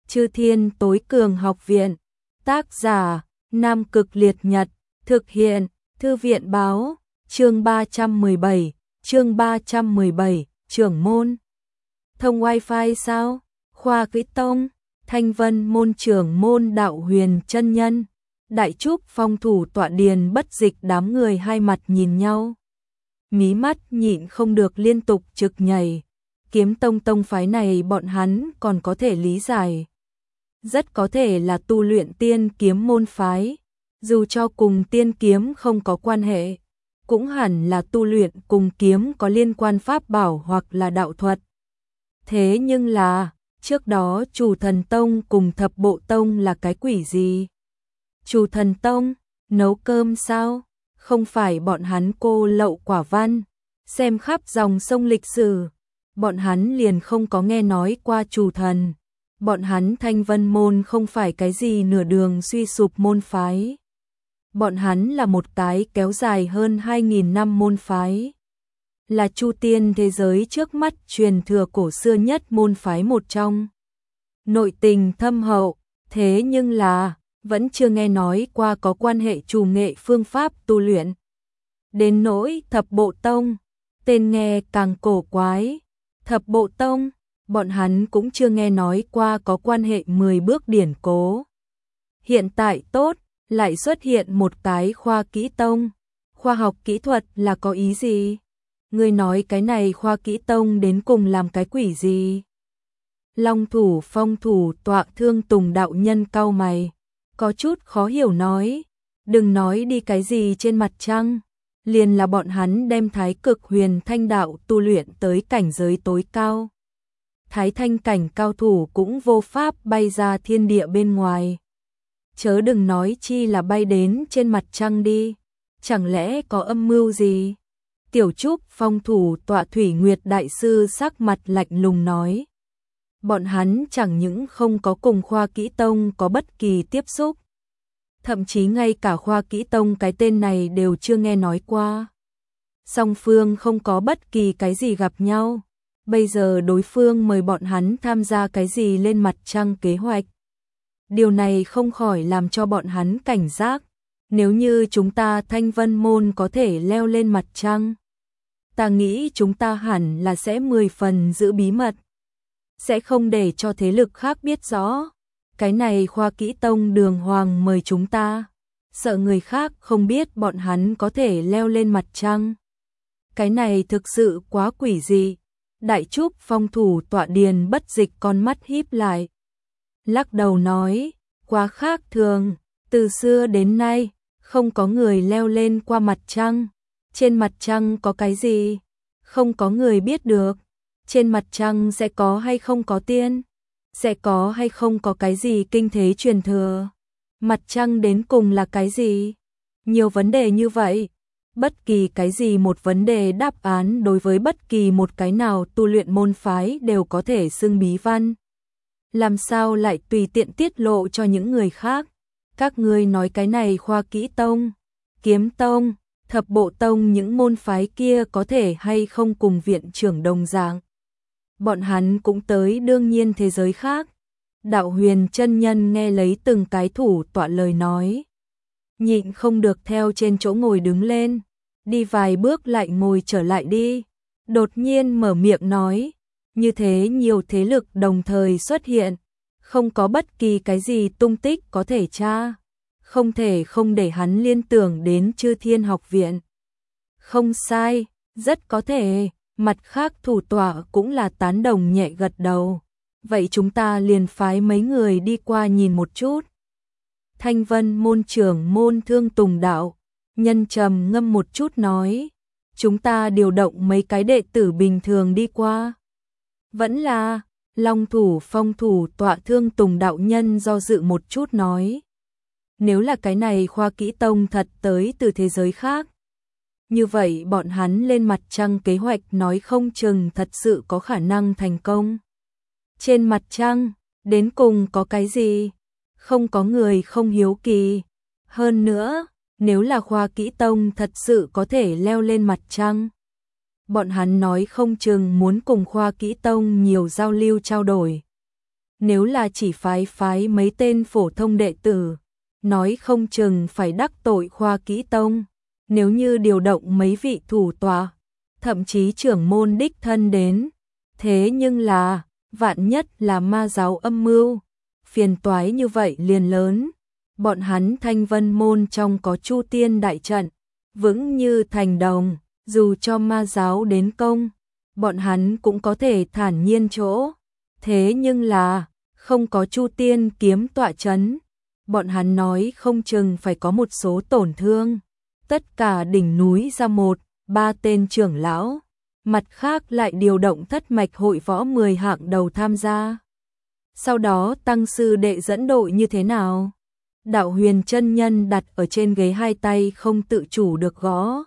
Chư Thiên Tối Cường Học Viện. Tác giả: Nam Cực Liệt Nhật. Thực hiện: Thư viện báo. Chương 317. Trưởng môn. Thông wifi sao? Khoa Kỹ Tông. Thanh Vân môn trưởng môn Đạo Huyền chân nhân. Đại Trúc Phong thủ tọa Điền Bất Dịch, đám người hai mặt nhìn nhau. Mí mắt nhịn không được liên tục trực nhảy. Kiếm tông tông phái này bọn hắn còn có thể lý giải. Rất có thể là tu luyện tiên kiếm môn phái. Dù cho cùng tiên kiếm không có quan hệ, cũng hẳn là tu luyện cùng kiếm có liên quan pháp bảo hoặc là đạo thuật. Thế nhưng là, trước đó Chủ Thần Tông cùng Thập Bộ Tông là cái quỷ gì? Chủ Thần Tông, nấu cơm sao? Không phải bọn hắn cô lậu quả văn, xem khắp dòng sông lịch sử. Bọn hắn liền không có nghe nói qua chủ thần. Bọn hắn Thanh Vân môn không phải cái gì nửa đường suy sụp môn phái. Bọn hắn là một cái kéo dài hơn 2.000 năm môn phái. Là Chu Tiên thế giới trước mắt truyền thừa cổ xưa nhất môn phái một trong. Nội tình thâm hậu, thế nhưng là vẫn chưa nghe nói qua có quan hệ trù nghệ phương pháp tu luyện. Đến nỗi Thập Bộ Tông, tên nghe càng cổ quái. Thập Bộ Tông, bọn hắn cũng chưa nghe nói qua có quan hệ 10 bước điển cố. Hiện tại tốt, lại xuất hiện một cái Khoa Kỹ Tông. Khoa học kỹ thuật là có ý gì? Ngươi nói cái này Khoa Kỹ Tông đến cùng làm cái quỷ gì? Long thủ phong thủ tọa Thương Tùng đạo nhân cau mày, có chút khó hiểu nói, đừng nói đi cái gì trên mặt trăng, liền là bọn hắn đem Thái Cực Huyền Thanh đạo tu luyện tới cảnh giới tối cao. Thái thanh cảnh cao thủ cũng vô pháp bay ra thiên địa bên ngoài. Chớ đừng nói chi là bay đến trên mặt trăng đi, chẳng lẽ có âm mưu gì? Tiểu Trúc Phong thủ tọa Thủy Nguyệt đại sư sắc mặt lạnh lùng nói. Bọn hắn chẳng những không có cùng Khoa Kỹ Tông có bất kỳ tiếp xúc, thậm chí ngay cả Khoa Kỹ Tông cái tên này đều chưa nghe nói qua. Song phương không có bất kỳ cái gì gặp nhau. Bây giờ đối phương mời bọn hắn tham gia cái gì lên mặt trăng kế hoạch. Điều này không khỏi làm cho bọn hắn cảnh giác. Nếu như chúng ta Thanh Vân môn có thể leo lên mặt trăng, ta nghĩ chúng ta hẳn là sẽ 10 phần giữ bí mật, sẽ không để cho thế lực khác biết rõ. Cái này Khoa Kỹ Tông đường hoàng mời chúng ta, sợ người khác không biết bọn hắn có thể leo lên mặt trăng. Cái này thực sự quá quỷ dị. Đại Trúc Phong thủ tọa Điền Bất Dịch con mắt híp lại, lắc đầu nói, quá khác thường, từ xưa đến nay không có người leo lên qua mặt trăng. Trên mặt trăng có cái gì? Không có người biết được. Trên mặt trăng sẽ có hay không có tiên? Sẽ có hay không có cái gì kinh thế truyền thừa? Mặt trăng đến cùng là cái gì? Nhiều vấn đề như vậy. Bất kỳ cái gì một vấn đề đáp án đối với bất kỳ một cái nào tu luyện môn phái đều có thể xưng bí văn. Làm sao lại tùy tiện tiết lộ cho những người khác? Các ngươi nói cái này Khoa Kỹ Tông, Kiếm Tông, Thập Bộ Tông những môn phái kia có thể hay không cùng viện trưởng đồng dạng? Bọn hắn cũng tới đương nhiên thế giới khác. Đạo Huyền chân nhân nghe lấy từng cái thủ tọa lời nói, nhịn không được theo trên chỗ ngồi đứng lên, đi vài bước lại ngồi trở lại đi. Đột nhiên mở miệng nói, như thế nhiều thế lực đồng thời xuất hiện, không có bất kỳ cái gì tung tích có thể tra, không thể không để hắn liên tưởng đến Chư Thiên Học Viện. Không sai, rất có thể. Mặt khác thủ tọa cũng là tán đồng nhẹ gật đầu. Vậy chúng ta liền phái mấy người đi qua nhìn một chút. Thanh Vân môn trưởng môn Thương Tùng đạo nhân trầm ngâm một chút nói, chúng ta điều động mấy cái đệ tử bình thường đi qua. Vẫn là Long thủ phong thủ tọa Thương Tùng đạo nhân do dự một chút nói, nếu là cái này Khoa Kỹ Tông thật tới từ thế giới khác, như vậy bọn hắn lên mặt trăng kế hoạch nói không chừng thật sự có khả năng thành công. Trên mặt trăng, đến cùng có cái gì? Không có người không hiếu kỳ. Hơn nữa, nếu là Khoa Kỹ Tông thật sự có thể leo lên mặt trăng, bọn hắn nói không chừng muốn cùng Khoa Kỹ Tông nhiều giao lưu trao đổi. nếu là chỉ phái mấy tên phổ thông đệ tử, nói không chừng phải đắc tội Khoa Kỹ Tông, nếu như điều động mấy vị thủ tọa, thậm chí trưởng môn đích thân đến, thế nhưng là, vạn nhất là ma giáo âm mưu, phiền toái như vậy liền lớn, bọn hắn Thanh Vân môn trong có Chu Tiên đại trận, vững như thành đồng, dù cho ma giáo đến công, bọn hắn cũng có thể thản nhiên chỗ, thế nhưng là, không có Chu Tiên kiếm tọa chấn, bọn hắn nói không chừng phải có một số tổn thương, tất cả đỉnh núi ra 1-3 tên trưởng lão, mặt khác lại điều động thất mạch hội võ 10 hạng đầu tham gia. Sau đó tăng sư đệ dẫn đội như thế nào? Đạo Huyền chân nhân đặt ở trên ghế, hai tay không tự chủ được gõ.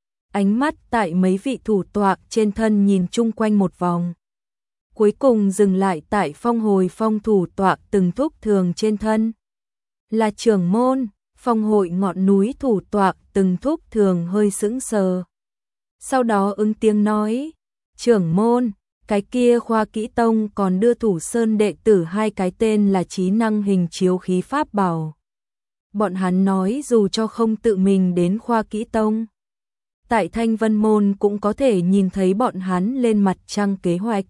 Ánh mắt tại mấy vị thủ tọa trên thân nhìn chung quanh một vòng. Cuối cùng dừng lại tại Phong Hồi Phong thủ tọa từng thúc thường trên thân. Là trưởng môn, Phong Hội ngọn núi thủ tọa từng thúc thường hơi sững sờ. Sau đó ứng tiếng nói, trưởng môn, cái kia Khoa Kỹ Tông còn đưa Thủ Sơn đệ tử 2 cái tên là trí năng hình chiếu khí pháp bảo. Bọn hắn nói dù cho không tự mình đến Khoa Kỹ Tông, tại Thanh Vân Môn cũng có thể nhìn thấy bọn hắn lên mặt trăng kế hoạch.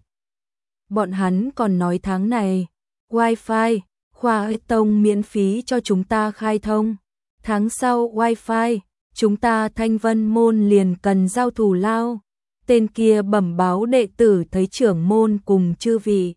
Bọn hắn còn nói tháng này, Wi-Fi, Khoa Kỹ Tông miễn phí cho chúng ta khai thông. Tháng sau Wi-Fi, chúng ta Thanh Vân Môn liền cần giao thù lao. Tên kia bẩm báo đệ tử thấy trưởng môn cùng chư vị.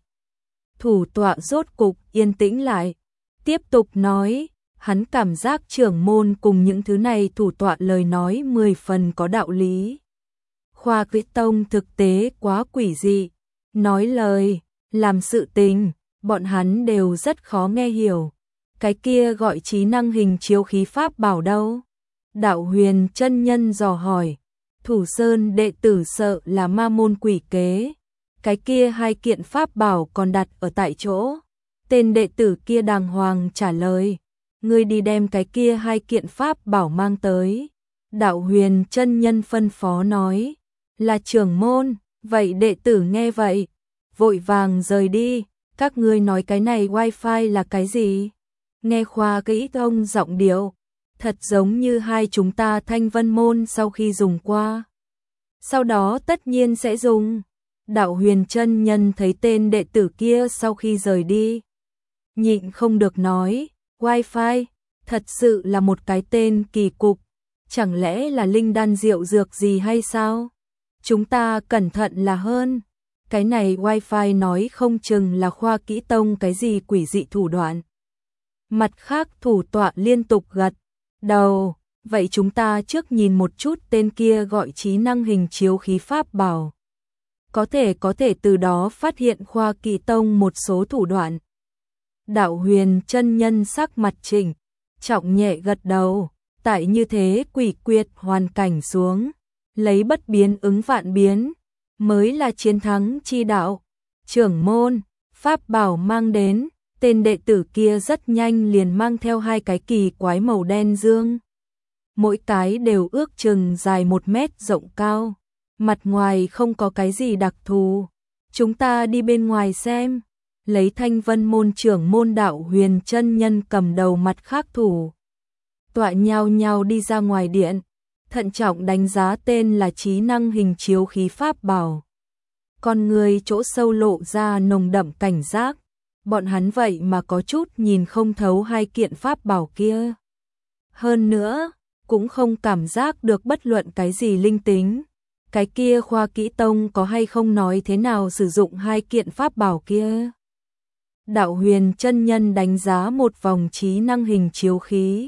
Thủ tọa rốt cục yên tĩnh lại, tiếp tục nói, hắn cảm giác trưởng môn cùng những thứ này thủ tọa lời nói 10 phần có đạo lý. Khoa Kỹ Tông thực tế quá quỷ dị, nói lời, làm sự tình, bọn hắn đều rất khó nghe hiểu. Cái kia gọi trí năng hình chiếu khí pháp bảo đâu? Đạo Huyền chân nhân dò hỏi. Thủ Sơn đệ tử sợ là ma môn quỷ kế. Cái kia 2 kiện pháp bảo còn đặt ở tại chỗ. Tên đệ tử kia đàng hoàng trả lời. Ngươi đi đem cái kia 2 kiện pháp bảo mang tới. Đạo Huyền chân nhân phân phó nói. Là trưởng môn, vậy đệ tử nghe vậy. Vội vàng rời đi. Các ngươi nói cái này wifi là cái gì? Nghe Khoa Kỹ Tông giọng điệu, thật giống như hai chúng ta Thanh Vân Môn sau khi dùng qua. Sau đó tất nhiên sẽ dùng. Đạo Huyền chân nhân thấy tên đệ tử kia sau khi rời đi, nhịn không được nói, Wi-Fi, thật sự là một cái tên kỳ cục, chẳng lẽ là linh đan diệu dược gì hay sao? Chúng ta cẩn thận là hơn. Cái này Wi-Fi nói không chừng là Khoa Kỹ Tông cái gì quỷ dị thủ đoạn. Mặt khác thủ tọa liên tục gật đầu, vậy chúng ta trước nhìn một chút tên kia gọi trí năng hình chiếu khí pháp bảo. Có thể từ đó phát hiện Khoa Kỹ Tông một số thủ đoạn. Đạo Huyền chân nhân sắc mặt chỉnh, trọng nhẹ gật đầu, tại như thế quỷ quyệt hoàn cảnh xuống, lấy bất biến ứng vạn biến, mới là chiến thắng chi đạo. Trưởng môn, pháp bảo mang đến. Tên đệ tử kia rất nhanh liền mang theo 2 cái kỳ quái màu đen dương. Mỗi cái đều ước chừng dài 1 mét rộng cao. Mặt ngoài không có cái gì đặc thù. Chúng ta đi bên ngoài xem. Lấy Thanh Vân Môn trưởng môn Đạo Huyền chân nhân cầm đầu mặt khác thủ. Tọa nhau nhau đi ra ngoài điện. Thận trọng đánh giá tên là trí năng hình chiếu khí pháp bảo. Con người chỗ sâu lộ ra nồng đậm cảnh giác. Bọn hắn vậy mà có chút nhìn không thấu 2 kiện pháp bảo kia. Hơn nữa, cũng không cảm giác được bất luận cái gì linh tính. Cái kia Khoa Kỹ Tông có hay không nói thế nào sử dụng 2 kiện pháp bảo kia. Đạo Huyền chân nhân đánh giá một vòng trí năng hình chiếu khí.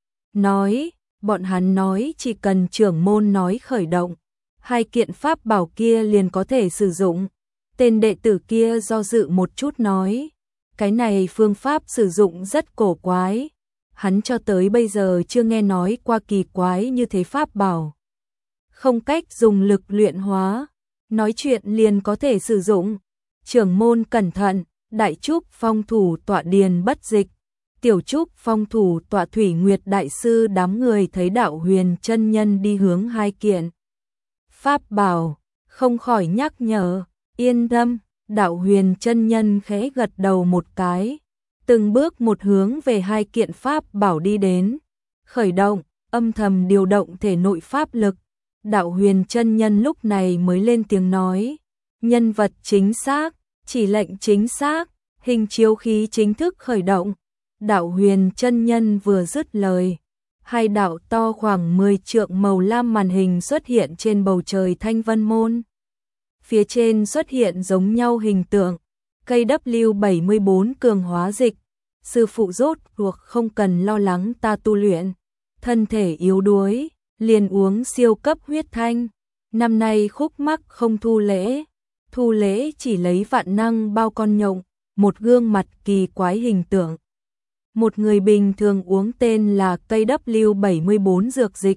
Nói, bọn hắn nói chỉ cần trưởng môn nói khởi động, 2 kiện pháp bảo kia liền có thể sử dụng. Tên đệ tử kia do dự một chút nói. Cái này phương pháp sử dụng rất cổ quái. Hắn cho tới bây giờ chưa nghe nói qua kỳ quái như thế pháp bảo. Không cách dùng lực luyện hóa. Nói chuyện liền có thể sử dụng. Trưởng môn cẩn thận, Đại Trúc Phong thủ tọa Điền Bất Dịch. Tiểu Trúc Phong thủ tọa Thủy Nguyệt Đại Sư đám người thấy Đạo Huyền chân nhân đi hướng 2 kiện pháp bảo. Không khỏi nhắc nhở, yên tâm. Đạo Huyền chân nhân khẽ gật đầu một cái, từng bước một hướng về hai kiện pháp bảo đi đến, khởi động, âm thầm điều động thể nội pháp lực. Đạo Huyền chân nhân lúc này mới lên tiếng nói, nhân vật chính xác, chỉ lệnh chính xác, hình chiếu khí chính thức khởi động. Đạo Huyền chân nhân vừa dứt lời, hai đạo to khoảng 10 trượng màu lam màn hình xuất hiện trên bầu trời Thanh Vân Môn. Phía trên xuất hiện giống nhau hình tượng, cây W74 cường hóa dịch, sư phụ rốt cuộc không cần lo lắng ta tu luyện, thân thể yếu đuối, liền uống siêu cấp huyết thanh. Năm nay khúc mắc không thu lễ chỉ lấy vạn năng bao con nhộng, một gương mặt kỳ quái hình tượng. Một người bình thường uống tên là cây W74 dược dịch,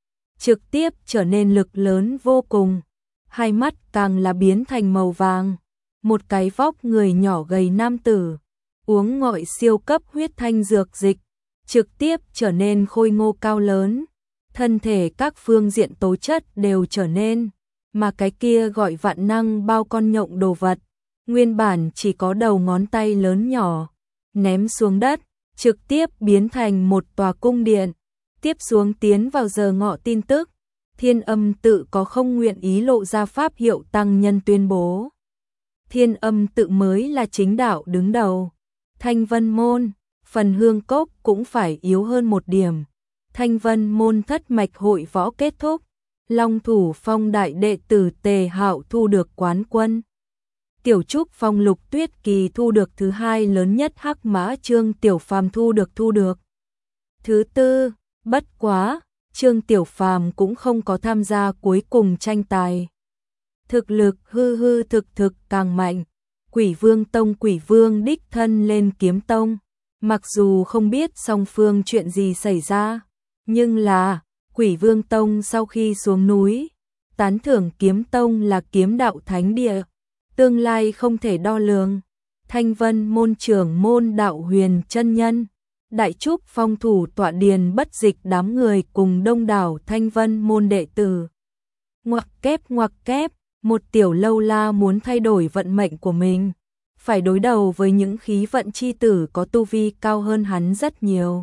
trực tiếp trở nên lực lớn vô cùng, hai mắt càng là biến thành màu vàng. Một cái vóc người nhỏ gầy nam tử, uống ngọi siêu cấp huyết thanh dược dịch, trực tiếp trở nên khôi ngô cao lớn, thân thể các phương diện tố chất đều trở nên, mà cái kia gọi vạn năng bao con nhộng đồ vật, nguyên bản chỉ có đầu ngón tay lớn nhỏ, ném xuống đất, trực tiếp biến thành một tòa cung điện. Tiếp xuống tiến vào giờ ngọ tin tức, Thiên Âm tự có không nguyện ý lộ ra pháp hiệu tăng nhân tuyên bố. Thiên Âm tự mới là chính đạo đứng đầu. Thanh Vân Môn, phần hương cốc cũng phải yếu hơn một điểm. Thanh Vân Môn thất mạch hội võ kết thúc, Long Thủ Phong đại đệ tử Tề Hạo thu được quán quân. Tiểu Trúc Phong Lục Tuyết Kỳ thu được thứ hai lớn nhất, Hắc Mã Trương Tiểu Phàm thu được thứ tư. Bất quá, Trương Tiểu Phàm cũng không có tham gia cuối cùng tranh tài. Thực lực hư thực càng mạnh. Quỷ Vương Tông Quỷ Vương đích thân lên Kiếm Tông, mặc dù không biết song phương chuyện gì xảy ra, nhưng là Quỷ Vương Tông sau khi xuống núi, tán thưởng Kiếm Tông là kiếm đạo thánh địa, tương lai không thể đo lường. Thanh Vân Môn trưởng môn Đạo Huyền chân nhân, Đại Trúc Phong thủ tọa Điền Bất Dịch đám người cùng đông đảo Thanh Vân Môn đệ tử. Ngoặc kép, một tiểu lâu la muốn thay đổi vận mệnh của mình, phải đối đầu với những khí vận chi tử có tu vi cao hơn hắn rất nhiều.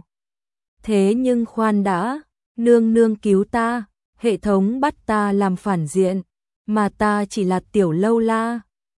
Thế nhưng khoan đã, nương cứu ta, hệ thống bắt ta làm phản diện, mà ta chỉ là tiểu lâu la,